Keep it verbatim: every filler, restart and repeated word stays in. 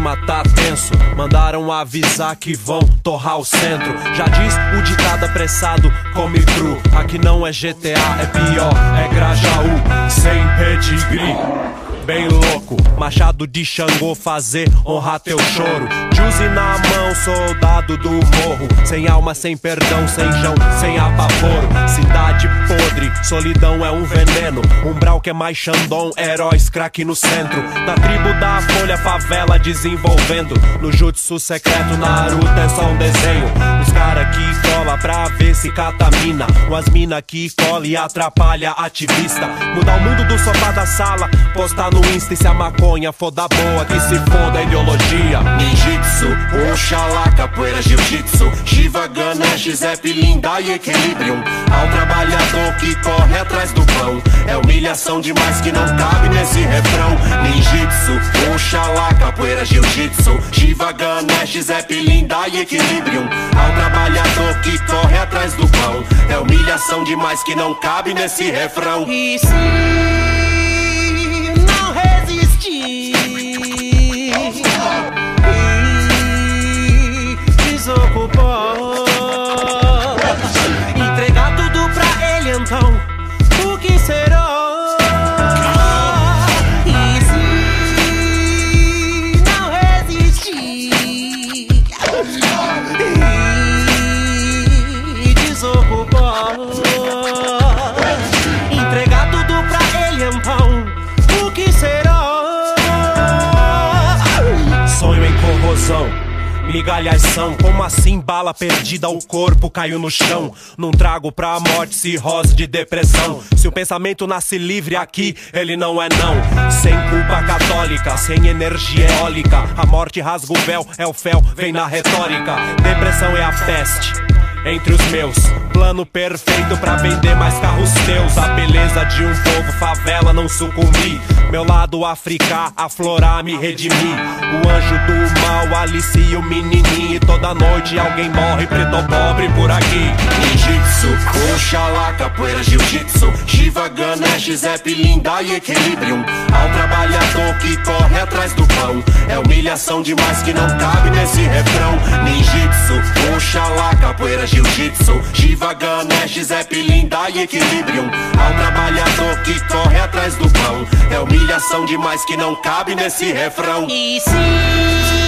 clima tá tenso, mandaram avisar que vão torrar o centro. Já diz o ditado apressado, come cru. Aqui não é G T A, é pior, é Grajaú, sem pedigree. Bem louco, machado de Xangô fazer honrar teu choro. Juicy na mão, soldado do morro. Sem alma, sem perdão, sem jão, sem apavoro. Cidade podre, solidão é um veneno. Umbral que é mais Xandão, heróis craque no centro. Na tribo da folha, favela desenvolvendo. No jutsu secreto, Naruto é só um desenho. Os cara que cola pra ver se catamina. Umas mina que cola e atrapalha ativista. Mudar o mundo do sofá da sala, postar no Insta e se a maconha for da boa, que se foda a ideologia. Ninjitsu, Oxalá, capoeira, jiu-jitsu, Shiva, Ganesh, Zeppelin, dá equilibrium. Ao trabalhador que corre atrás do pão, é humilhação demais que não cabe nesse refrão. Ninjitsu, Oxalá, capoeira, jiu-jitsu, Shiva, Ganesh, Zeppelin, dá equilibrium. Ao trabalhador que corre atrás do pão, é humilhação demais que não cabe nesse refrão. E se não resistir e desocupar, entregar tudo pra ele, então o que será? E se não resistir e desocupar, entregar tudo pra ele, então o que será? Sonho em corrosão, migalhas são. Como assim bala perdida, o corpo caiu no chão. Não trago pra morte cirrose de depressão. Se o pensamento nasce livre aqui, ele não é não. Sem culpa católica, sem energia eólica. A morte rasga o véu, é o fel, vem na retórica. Depressão é a peste entre os meus. Plano perfeito pra vender mais carros teus. A beleza de um povo, favela, não sucumbir. Meu lado africano, aflorar, me redimir. O anjo do mal alicia o menininho. E toda noite alguém morre, preto ou pobre por aqui. Ninjitsu, Oxalá, capoeira, jiu-jitsu, Shiva, Ganesh, Zeppelin, dá equilibrium. Ao trabalhador que corre atrás do pão, é humilhação demais que não cabe nesse refrão. Ninjitsu, Oxalá, capoeira, jiu-jitsu, Shiva, Ganesh, Zeppelin, dá equilibrium. Ao trabalhador que corre atrás do pão, é humilhação demais que não cabe nesse refrão. E se